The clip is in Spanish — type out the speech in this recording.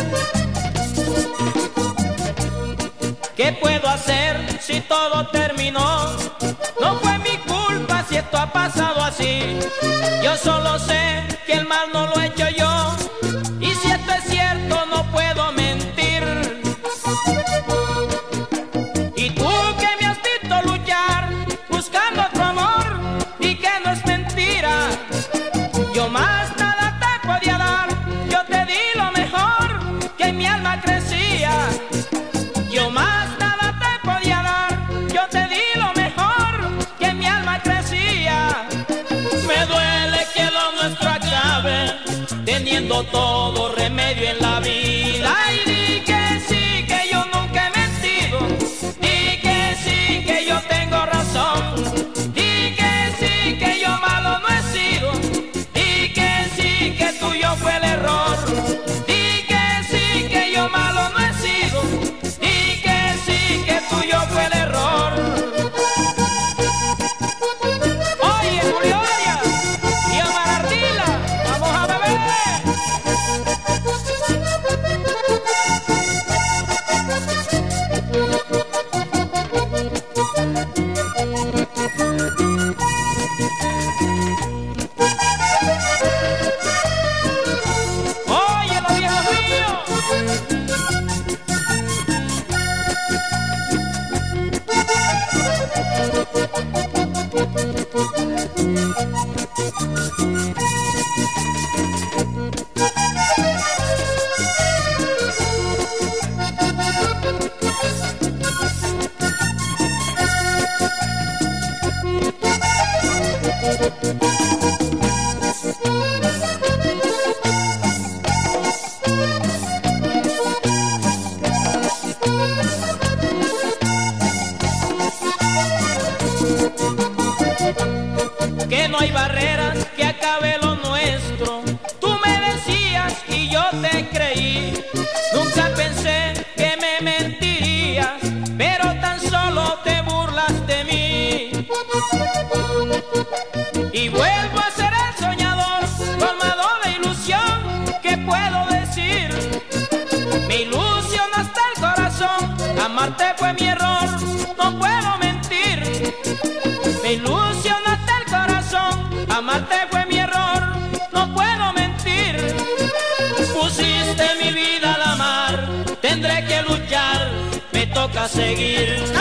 ¿Qué puedo hacer si todo terminó? No fue mi culpa si esto ha pasado así. Yo solo sé que el mal no lo he hecho yo, y si esto es cierto no puedo mentir. Y tú que me has visto luchar buscando otro amor y que no es mentira, yo más nada te podía dar. Yo te di lo mejor que en mi alma crecía. Yo más nada te podía dar. Yo te di lo mejor que en mi alma crecía. Me duele que lo nuestro acabe teniendo todo remedio en la vida. Y di que sí, que yo nunca he mentido. Di que sí, que yo tengo razón. Di que sí, que yo malo no he sido. Di que sí, que tuyo fue el error. Di que sí, que yo malo no he sido. Di que sí, que tuyo fue el error. Oye, Julio Arias y Omar Ardila, vamos a beber. Oye, los viejos míos. Que no hay barreras que acabe lo nuestro. Tú me decías y yo te creí. Nunca pensé que me mentirías, pero tan solo te burlas de mí. Y vuelvo a ser el soñador, colmado de ilusión. ¿Qué puedo decir? Me ilusionaste el corazón, amarte fue mi error, no puedo mentir. Me ilusionaste el corazón, amarte fue mi error, no puedo mentir. Pusiste mi vida a la mar, tendré que luchar, me toca seguir.